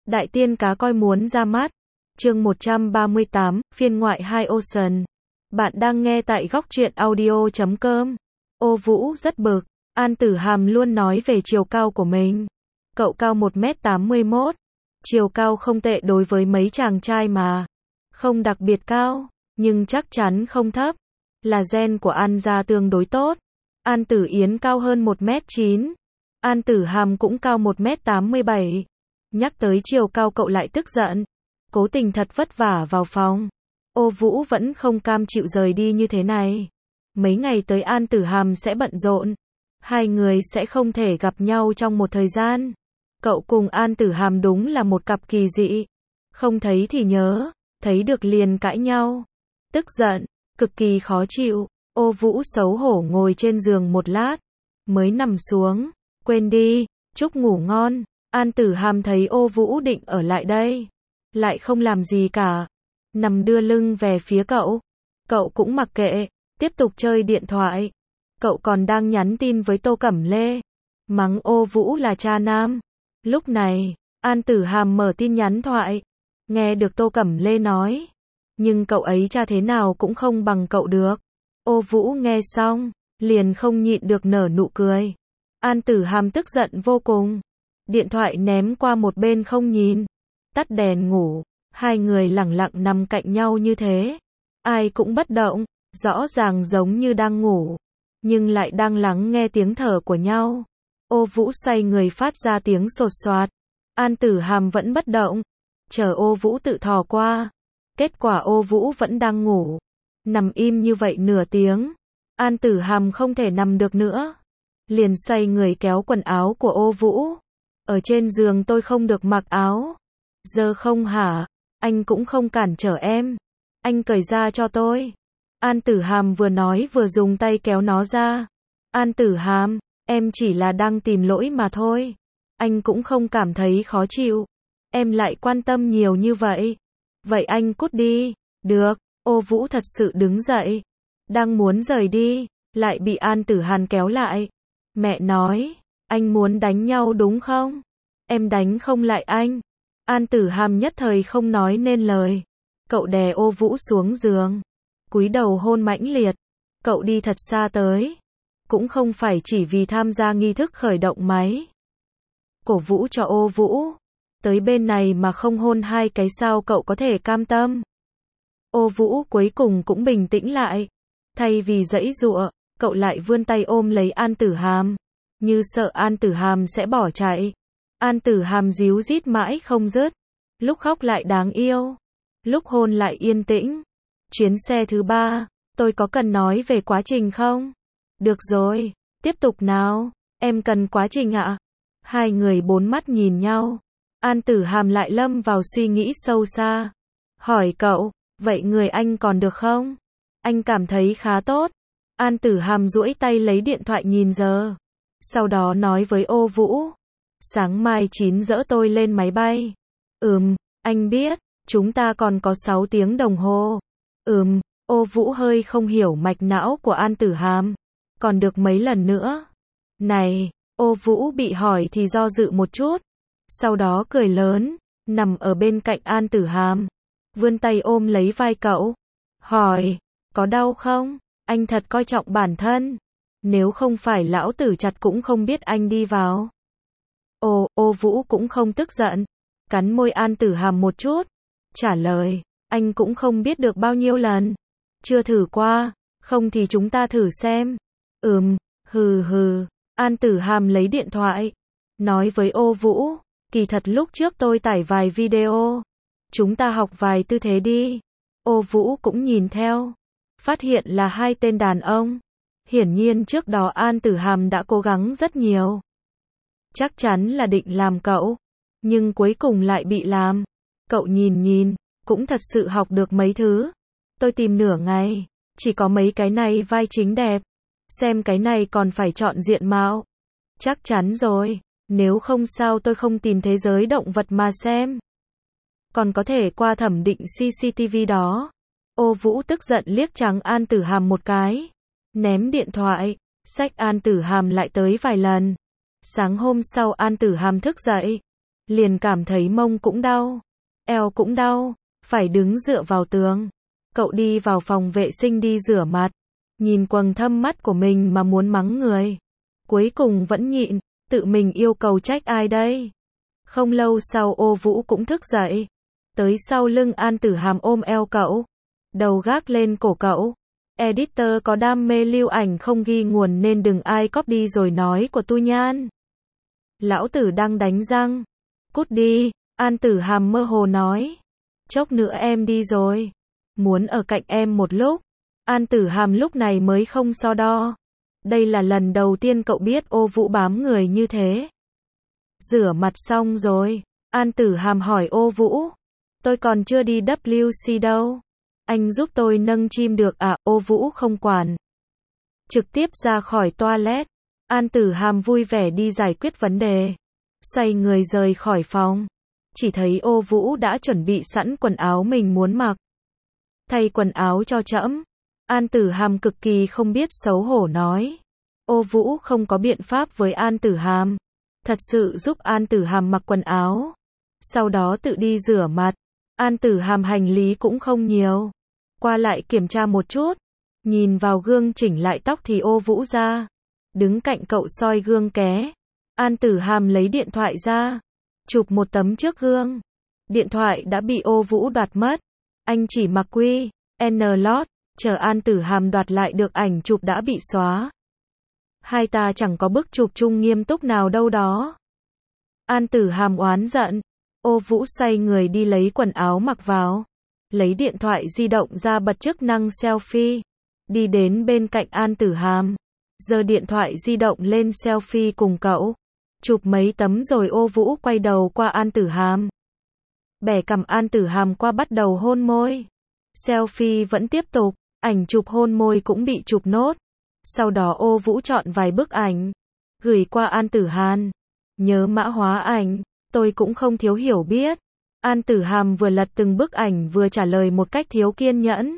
Đại tiên cá coi muốn ra mắt. Chương 138, phiên ngoại 2 Ocean. Bạn đang nghe tại góc truyện audio.com. Ô Vũ rất bực. An Tử Hàm luôn nói về chiều cao của mình. Cậu cao 1m81. Chiều cao không tệ đối với mấy chàng trai mà. Không đặc biệt cao, nhưng chắc chắn không thấp. Là gen của An gia tương đối tốt. An Tử Yến cao hơn 1m9. An Tử Hàm cũng cao 1m87. Nhắc tới chiều cao cậu lại tức giận. Cố tình thật vất vả vào phòng. Ô Vũ vẫn không cam chịu rời đi như thế này. Mấy ngày tới An Tử Hàm sẽ bận rộn. Hai người sẽ không thể gặp nhau trong một thời gian. Cậu cùng An Tử Hàm đúng là một cặp kỳ dị. Không thấy thì nhớ, thấy được liền cãi nhau. Tức giận, cực kỳ khó chịu. Ô Vũ xấu hổ ngồi trên giường một lát. Mới nằm xuống. Quên đi, chúc ngủ ngon. An Tử Hàm thấy Ô Vũ định ở lại đây. Lại không làm gì cả. Nằm đưa lưng về phía cậu. Cậu cũng mặc kệ, tiếp tục chơi điện thoại. Cậu còn đang nhắn tin với Tô Cẩm Lê. Mắng Ô Vũ là cha nam. Lúc này, An Tử Hàm mở tin nhắn thoại. Nghe được Tô Cẩm Lê nói. Nhưng cậu ấy cha thế nào cũng không bằng cậu được. Ô Vũ nghe xong, liền không nhịn được nở nụ cười. An Tử Hàm tức giận vô cùng. Điện thoại ném qua một bên không nhìn. Tắt đèn ngủ. Hai người lẳng lặng nằm cạnh nhau như thế. Ai cũng bất động. Rõ ràng giống như đang ngủ. Nhưng lại đang lắng nghe tiếng thở của nhau. Ô Vũ xoay người phát ra tiếng sột soạt. An Tử Hàm vẫn bất động. Chờ Ô Vũ tự thò qua. Kết quả Ô Vũ vẫn đang ngủ. Nằm im như vậy nửa tiếng. An Tử Hàm không thể nằm được nữa. Liền xoay người kéo quần áo của Ô Vũ. Ở trên giường tôi không được mặc áo. Giờ không hả? Anh cũng không cản trở em. Anh cởi ra cho tôi. An Tử Hàm vừa nói vừa dùng tay kéo nó ra. An Tử Hàm, em chỉ là đang tìm lỗi mà thôi. Anh cũng không cảm thấy khó chịu. Em lại quan tâm nhiều như vậy. Vậy anh cút đi. Được. Ô Vũ thật sự đứng dậy. Đang muốn rời đi. Lại bị An Tử Hàn kéo lại. Mẹ nói. Anh muốn đánh nhau đúng không? Em đánh không lại anh. An Tử Hàm nhất thời không nói nên lời. Cậu đè Ô Vũ xuống giường. Cúi đầu hôn mãnh liệt. Cậu đi thật xa tới. Cũng không phải chỉ vì tham gia nghi thức khởi động máy. Cổ vũ cho Ô Vũ. Tới bên này mà không hôn hai cái sao cậu có thể cam tâm. Ô Vũ cuối cùng cũng bình tĩnh lại. Thay vì giãy giụa, cậu lại vươn tay ôm lấy An Tử Hàm. Như sợ An Tử Hàm sẽ bỏ chạy. An Tử Hàm díu dít mãi không dứt. Lúc khóc lại đáng yêu. Lúc hôn lại yên tĩnh. Chuyến xe thứ 3, tôi có cần nói về quá trình không? Được rồi, tiếp tục nào. Em cần quá trình ạ. Hai người bốn mắt nhìn nhau. An Tử Hàm lại lâm vào suy nghĩ sâu xa. Hỏi cậu, vậy người anh còn được không? Anh cảm thấy khá tốt. An Tử Hàm duỗi tay lấy điện thoại nhìn giờ. Sau đó nói với Ô Vũ. Sáng mai 9 giờ tôi lên máy bay. Anh biết, chúng ta còn có 6 tiếng đồng hồ. Ô Vũ hơi không hiểu mạch não của An Tử Hàm. Còn được mấy lần nữa? Này, Ô Vũ bị hỏi thì do dự một chút. Sau đó cười lớn, nằm ở bên cạnh An Tử Hàm. Vươn tay ôm lấy vai cậu. Hỏi, có đau không? Anh thật coi trọng bản thân. Nếu không phải lão tử chặt cũng không biết anh đi vào. Ô Vũ cũng không tức giận. Cắn môi An Tử Hàm một chút. Trả lời, anh cũng không biết được bao nhiêu lần. Chưa thử qua, không thì chúng ta thử xem. Hừ. An Tử Hàm lấy điện thoại. Nói với Ô Vũ, kỳ thật lúc trước tôi tải vài video. Chúng ta học vài tư thế đi. Ô Vũ cũng nhìn theo. Phát hiện là hai tên đàn ông. Hiển nhiên trước đó An Tử Hàm đã cố gắng rất nhiều. Chắc chắn là định làm cậu. Nhưng cuối cùng lại bị làm. Cậu nhìn, cũng thật sự học được mấy thứ. Tôi tìm nửa ngày. Chỉ có mấy cái này vai chính đẹp. Xem cái này còn phải chọn diện mạo. Chắc chắn rồi. Nếu không sao tôi không tìm thế giới động vật mà xem. Còn có thể qua thẩm định CCTV đó. Ô Vũ tức giận liếc trắng An Tử Hàm một cái. Ném điện thoại. Xách An Tử Hàm lại tới vài lần. Sáng hôm sau An Tử Hàm thức dậy. liền cảm thấy mông cũng đau, eo cũng đau, phải đứng dựa vào tường. Cậu đi vào phòng vệ sinh đi rửa mặt, nhìn quầng thâm mắt của mình mà muốn mắng người. Cuối cùng vẫn nhịn, tự mình yêu cầu trách ai đây? Không lâu sau Ô Vũ cũng thức dậy, tới sau lưng An Tử Hàm ôm eo cậu, đầu gác lên cổ cậu. Editor có đam mê lưu ảnh không ghi nguồn nên đừng ai copy rồi nói của Tu Nhan. Lão tử đang đánh răng. Cút đi, An Tử Hàm mơ hồ nói. Chốc nữa em đi rồi. Muốn ở cạnh em một lúc. An Tử Hàm lúc này mới không so đo. Đây là lần đầu tiên cậu biết Ô Vũ bám người như thế. Rửa mặt xong rồi, An Tử Hàm hỏi Ô Vũ. Tôi còn chưa đi WC đâu. Anh giúp tôi nâng chim được à? Ô Vũ không quản. Trực tiếp ra khỏi toilet. An Tử Hàm vui vẻ đi giải quyết vấn đề. Xoay người rời khỏi phòng. Chỉ thấy Ô Vũ đã chuẩn bị sẵn quần áo mình muốn mặc. Thay quần áo cho trẫm. An Tử Hàm cực kỳ không biết xấu hổ nói. Ô Vũ không có biện pháp với An Tử Hàm. Thật sự giúp An Tử Hàm mặc quần áo. Sau đó tự đi rửa mặt. An Tử Hàm hành lý cũng không nhiều. Qua lại kiểm tra một chút. Nhìn vào gương chỉnh lại tóc thì Ô Vũ ra. Đứng cạnh cậu soi gương ké. An Tử Hàm lấy điện thoại ra. Chụp một tấm trước gương. Điện thoại đã bị Ô Vũ đoạt mất. Anh chỉ mặc quy, N lót. Chờ An Tử Hàm đoạt lại được ảnh chụp đã bị xóa. Hai ta chẳng có bức chụp chung nghiêm túc nào đâu đó. An Tử Hàm oán giận. Ô Vũ xoay người đi lấy quần áo mặc vào. Lấy điện thoại di động ra bật chức năng selfie. Đi đến bên cạnh An Tử Hàm. Giơ điện thoại di động lên selfie cùng cậu. Chụp mấy tấm rồi Ô Vũ quay đầu qua An Tử Hàm. Bẻ cằm An Tử Hàm qua bắt đầu hôn môi. Selfie vẫn tiếp tục. Ảnh chụp hôn môi cũng bị chụp nốt. Sau đó Ô Vũ chọn vài bức ảnh. Gửi qua An Tử Hàm. Nhớ mã hóa ảnh. Tôi cũng không thiếu hiểu biết. An Tử Hàm vừa lật từng bức ảnh vừa trả lời một cách thiếu kiên nhẫn.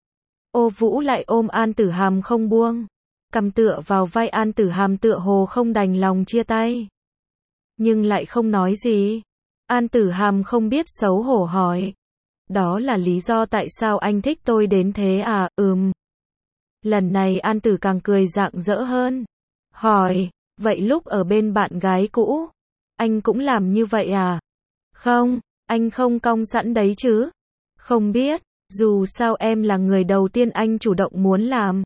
Ô Vũ lại ôm An Tử Hàm không buông. Cầm tựa vào vai An Tử Hàm tựa hồ không đành lòng chia tay. Nhưng lại không nói gì. An Tử Hàm không biết xấu hổ hỏi. Đó là lý do tại sao anh thích tôi đến thế à? Lần này An Tử càng cười rạng rỡ hơn. Hỏi, vậy lúc ở bên bạn gái cũ, anh cũng làm như vậy à? Không, anh không cong sẵn đấy chứ. Không biết, dù sao em là người đầu tiên anh chủ động muốn làm.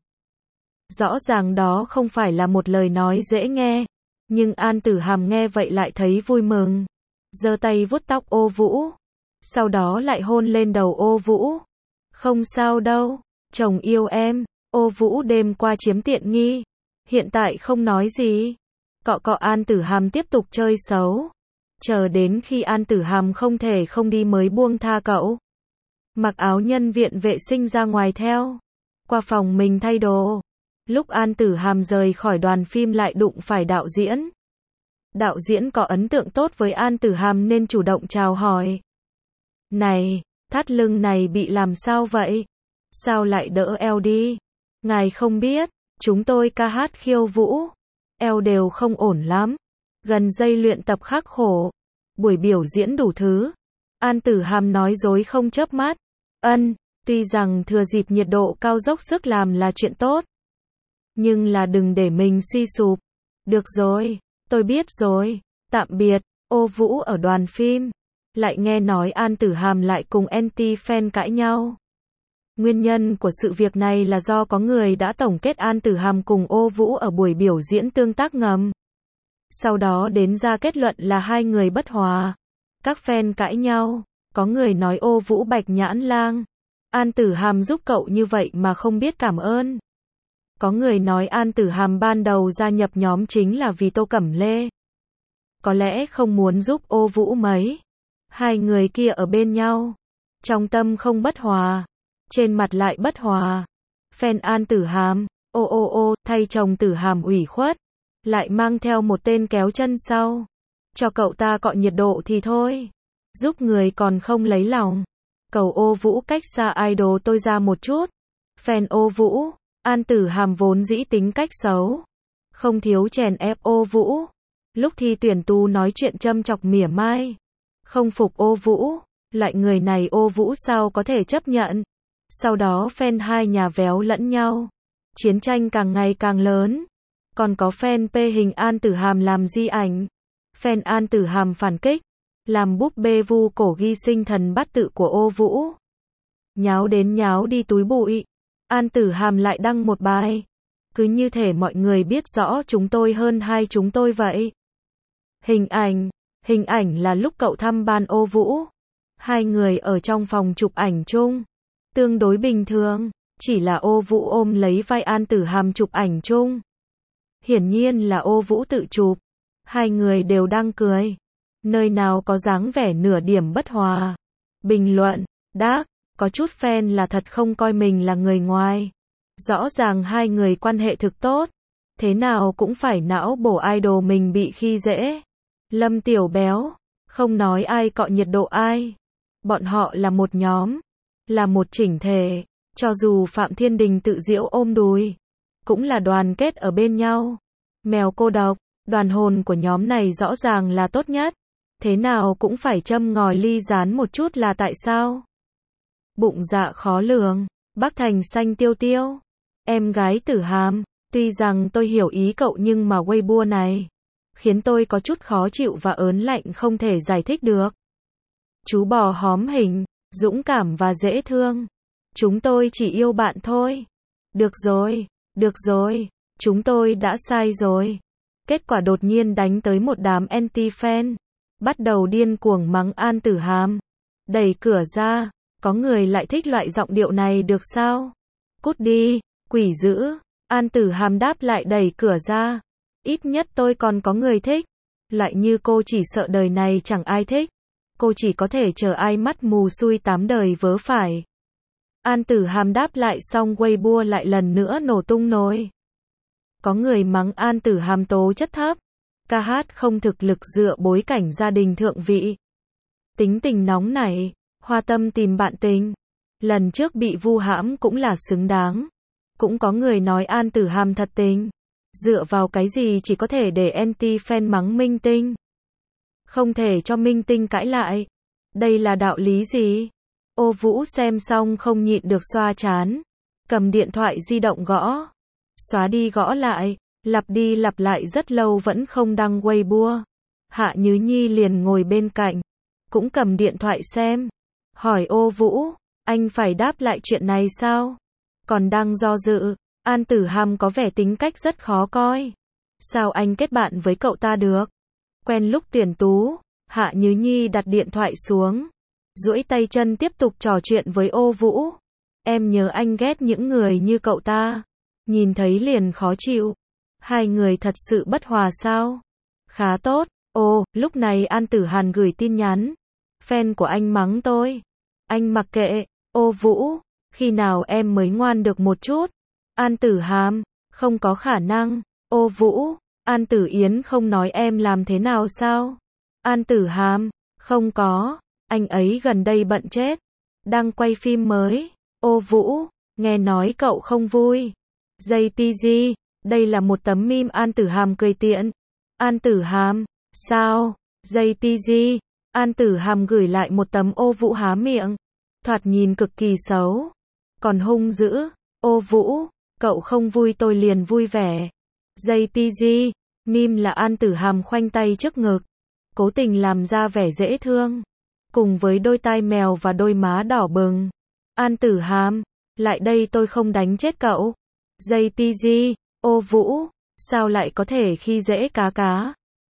Rõ ràng đó không phải là một lời nói dễ nghe. Nhưng An Tử Hàm nghe vậy lại thấy vui mừng. Giơ tay vuốt tóc Ô Vũ. Sau đó lại hôn lên đầu Ô Vũ. Không sao đâu, chồng yêu em. Ô Vũ đêm qua chiếm tiện nghi. Hiện tại không nói gì. Cọ cọ An Tử Hàm tiếp tục chơi xấu. Chờ đến khi An Tử Hàm không thể không đi mới buông tha cậu. Mặc áo nhân viện vệ sinh ra ngoài theo. Qua phòng mình thay đồ. Lúc An Tử Hàm rời khỏi đoàn phim lại đụng phải đạo diễn. Đạo diễn có ấn tượng tốt với An Tử Hàm nên chủ động chào hỏi. Này, thắt lưng này bị làm sao vậy? Sao lại đỡ eo đi? Ngài không biết, chúng tôi ca hát khiêu vũ. Eo đều không ổn lắm. Gần đây luyện tập khắc khổ. Buổi biểu diễn đủ thứ. An Tử Hàm nói dối không chớp mắt. Tuy rằng thừa dịp nhiệt độ cao dốc sức làm là chuyện tốt. Nhưng là đừng để mình suy sụp. Được rồi, tôi biết rồi. Tạm biệt. Ô Vũ ở đoàn phim. Lại nghe nói An Tử Hàm lại cùng anti-fan cãi nhau. Nguyên nhân của sự việc này là do có người đã tổng kết An Tử Hàm cùng Ô Vũ ở buổi biểu diễn tương tác ngầm. Sau đó đến ra kết luận là hai người bất hòa. Các fan cãi nhau. Có người nói Ô Vũ bạch nhãn lang. An Tử Hàm giúp cậu như vậy mà không biết cảm ơn. Có người nói An Tử Hàm ban đầu gia nhập nhóm chính là vì Tô Cẩm Lê. Có lẽ không muốn giúp Ô Vũ mấy. Hai người kia ở bên nhau. Trong tâm không bất hòa. Trên mặt lại bất hòa. Fan An Tử Hàm. Thay chồng Tử Hàm ủy khuất. Lại mang theo một tên kéo chân sau. Cho cậu ta cọ nhiệt độ thì thôi. Giúp người còn không lấy lòng. Cầu Ô Vũ cách xa idol tôi ra một chút. Fan Ô Vũ. An Tử Hàm vốn dĩ tính cách xấu. Không thiếu chèn ép Ô Vũ. Lúc thi tuyển Tú nói chuyện châm chọc mỉa mai. Không phục Ô Vũ. Loại người này Ô Vũ sao có thể chấp nhận. Sau đó fan hai nhà véo lẫn nhau. Chiến tranh càng ngày càng lớn. Còn có fan phê hình An Tử Hàm làm di ảnh. Fan An Tử Hàm phản kích. Làm búp bê vu cổ ghi sinh thần bát tự của Ô Vũ. Nháo đến nháo đi túi bụi. An Tử Hàm lại đăng một bài. Cứ như thể mọi người biết rõ chúng tôi hơn hai chúng tôi vậy. Hình ảnh là lúc cậu thăm ban Ô Vũ. Hai người ở trong phòng chụp ảnh chung. Tương đối bình thường. Chỉ là Ô Vũ ôm lấy vai An Tử Hàm chụp ảnh chung. Hiển nhiên là Ô Vũ tự chụp. Hai người đều đang cười. Nơi nào có dáng vẻ nửa điểm bất hòa. Bình luận, đác, có chút fan là thật không coi mình là người ngoài. Rõ ràng hai người quan hệ thực tốt. Thế nào cũng phải não bổ idol mình bị khi dễ. Lâm Tiểu Béo, không nói ai cọ nhiệt độ ai. Bọn họ là một nhóm. Là một chỉnh thể. Cho dù Phạm Thiên Đình tự giễu ôm đùi. Cũng là đoàn kết ở bên nhau. Mèo cô độc, đoàn hồn của nhóm này rõ ràng là tốt nhất. Thế nào cũng phải châm ngòi ly rán một chút là tại sao? Bụng dạ khó lường, Bắc Thành xanh tiêu tiêu. Em gái Tử Hàm, tuy rằng tôi hiểu ý cậu nhưng mà Weibo này khiến tôi có chút khó chịu và ớn lạnh không thể giải thích được. Chú bò hóm hình, dũng cảm và dễ thương. Chúng tôi chỉ yêu bạn thôi. Được rồi, chúng tôi đã sai rồi. Kết quả đột nhiên đánh tới một đám anti-fan. Bắt đầu điên cuồng mắng An Tử Hàm. Đẩy cửa ra, có người lại thích loại giọng điệu này được sao? Cút đi, quỷ dữ. An Tử Hàm đáp lại đẩy cửa ra. Ít nhất tôi còn có người thích. Loại như cô chỉ sợ đời này chẳng ai thích. Cô chỉ có thể chờ ai mắt mù xui tám đời vớ phải. An Tử Hàm đáp lại xong Weibo lại lần nữa nổ tung nồi. Có người mắng An Tử Hàm tố chất thấp. Ca hát không thực lực dựa bối cảnh gia đình thượng vị. Tính tình nóng nảy, hoa tâm tìm bạn tình. Lần trước bị vu hãm cũng là xứng đáng. Cũng có người nói An Tử Hàm thật tình. Dựa vào cái gì chỉ có thể để anti-fan mắng minh tinh. Không thể cho minh tinh cãi lại. Đây là đạo lý gì? Ô Vũ xem xong không nhịn được xoa trán. Cầm điện thoại di động gõ. Xóa đi gõ lại. Lặp đi lặp lại rất lâu vẫn không đăng Weibo. Hạ Nhứ Nhi liền ngồi bên cạnh. Cũng cầm điện thoại xem. Hỏi Ô Vũ, anh phải đáp lại chuyện này sao? Còn đang do dự. An Tử Hàm có vẻ tính cách rất khó coi. Sao anh kết bạn với cậu ta được? Quen lúc tuyển Tú. Hạ Nhứ Nhi đặt điện thoại xuống. Duỗi tay chân tiếp tục trò chuyện với Ô Vũ. Em nhớ anh ghét những người như cậu ta. Nhìn thấy liền khó chịu. Hai người thật sự bất hòa sao? Khá tốt. Ồ, lúc này An Tử Hàn gửi tin nhắn. Fan của anh mắng tôi. Anh mặc kệ. Ô Vũ, khi nào em mới ngoan được một chút? An Tử Hàm, không có khả năng. Ô Vũ, An Tử Yến không nói em làm thế nào sao? An Tử Hàm, không có. Anh ấy gần đây bận chết. Đang quay phim mới. Ô Vũ, nghe nói cậu không vui. JPG. Đây là một tấm meme An Tử Hàm cười tiện. An Tử Hàm, sao? JPG. An Tử Hàm gửi lại một tấm Ô Vũ há miệng. Thoạt nhìn cực kỳ xấu. Còn hung dữ. Ô Vũ, cậu không vui tôi liền vui vẻ. JPG. Meme là An Tử Hàm khoanh tay trước ngực. Cố tình làm ra vẻ dễ thương. Cùng với đôi tai mèo và đôi má đỏ bừng. An Tử Hàm, lại đây tôi không đánh chết cậu. JPG. Ô Vũ, sao lại có thể khi dễ cá?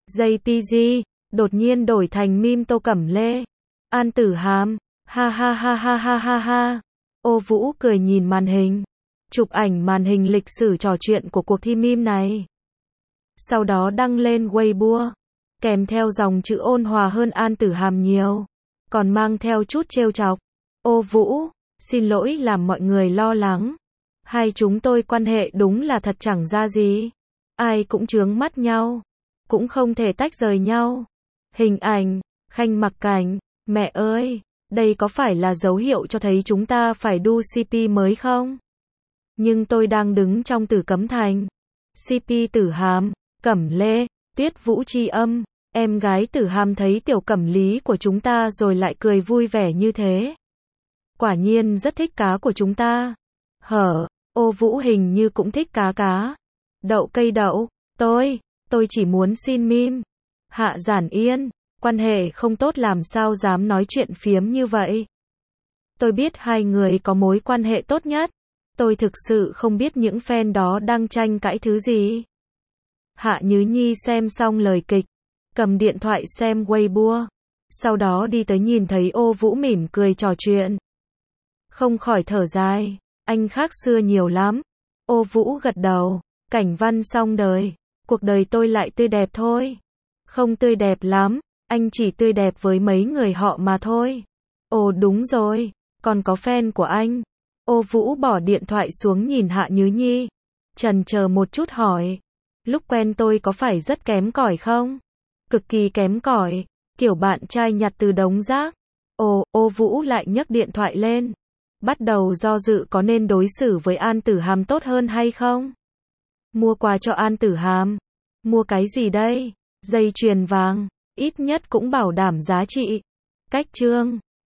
JPG, đột nhiên đổi thành meme Tô Cẩm Lê. An Tử Hàm, ha ha ha ha ha ha ha. Ô Vũ cười nhìn màn hình. Chụp ảnh màn hình lịch sử trò chuyện của cuộc thi meme này. Sau đó đăng lên Weibo. Kèm theo dòng chữ ôn hòa hơn An Tử Hàm nhiều. Còn mang theo chút trêu chọc. Ô Vũ, xin lỗi làm mọi người lo lắng. Hai chúng tôi quan hệ đúng là thật chẳng ra gì. Ai cũng chướng mắt nhau. Cũng không thể tách rời nhau. Hình ảnh, Khanh mặc cảnh. Mẹ ơi, đây có phải là dấu hiệu cho thấy chúng ta phải đu CP mới không? Nhưng tôi đang đứng trong Tử Cấm Thành. CP Tử Hàm, Cẩm Lê. Tuyết Vũ tri âm, em gái Tử Hàm thấy tiểu cẩm lý của chúng ta rồi lại cười vui vẻ như thế. Quả nhiên rất thích cá của chúng ta. Hở, Ô Vũ hình như cũng thích cá. Đậu cây đậu, tôi chỉ muốn xin mim. Hạ Giản Yên, quan hệ không tốt làm sao dám nói chuyện phiếm như vậy. Tôi biết hai người có mối quan hệ tốt nhất. Tôi thực sự không biết những fan đó đang tranh cãi thứ gì. Hạ Nhứ Nhi xem xong lời kịch, cầm điện thoại xem Weibo. Sau đó đi tới nhìn thấy Ô Vũ mỉm cười trò chuyện. Không khỏi thở dài, anh khác xưa nhiều lắm. Ô Vũ gật đầu, Cảnh Văn xong đời, cuộc đời tôi lại tươi đẹp thôi. Không tươi đẹp lắm, anh chỉ tươi đẹp với mấy người họ mà thôi. Ồ đúng rồi, còn có fan của anh. Ô Vũ bỏ điện thoại xuống nhìn Hạ Nhứ Nhi, chần chờ một chút hỏi, lúc quen tôi có phải rất kém cỏi không? Cực kỳ kém cỏi, kiểu bạn trai nhặt từ đống rác. Ô Vũ lại nhấc điện thoại lên, bắt đầu do dự có nên đối xử với An Tử Hàm tốt hơn hay không? Mua quà cho An Tử Hàm. Mua cái gì đây? Dây chuyền vàng, ít nhất cũng bảo đảm giá trị. Cách chương